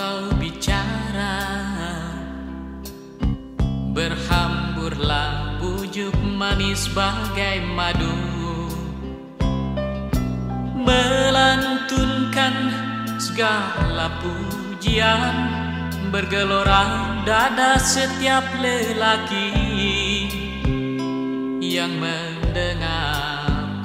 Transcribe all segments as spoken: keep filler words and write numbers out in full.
kau bicara, berhamburlah bujuk manis bagai madu, melantunkan segala pujian, bergelora dada setiap lelaki yang mendengar.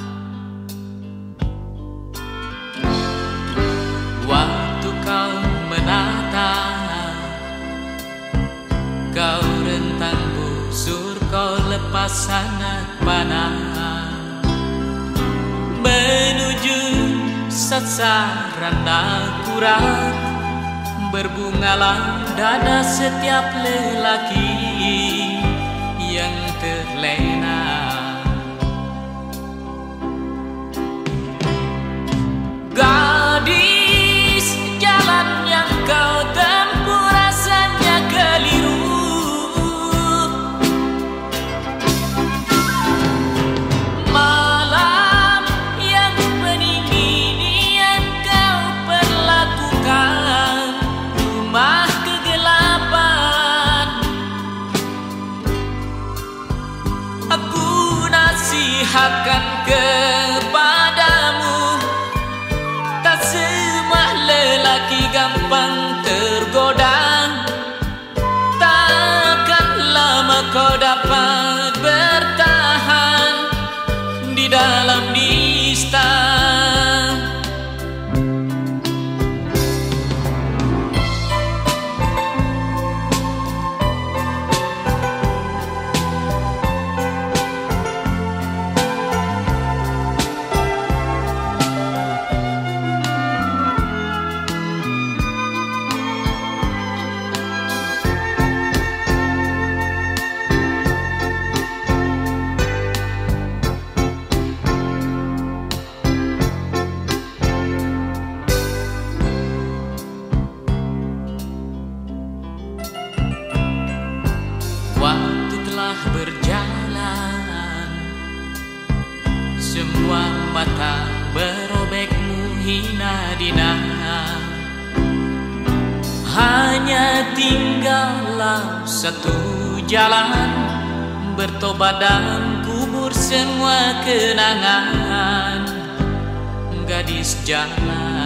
Waktu kau menata, kau rentang busur, kau lepas sangat panah, menuju sasaran akurat, berbungalah dada setiap lelaki yang terlena. Gadis, jalan yang kau tempuh rasanya keliru, malam yang pening ini yang kau perlakukan, rumah kegelapan. Aku nasihatkan kepadamu, tak semua lelaki gampang tergoda, takkan lama kau dapat bertahan di dalam nista. Waktu telah berjalan, semua mata berobekmu hina dina, hanya tinggallah satu jalan, bertobat dan kubur semua kenangan. Gadis, jangan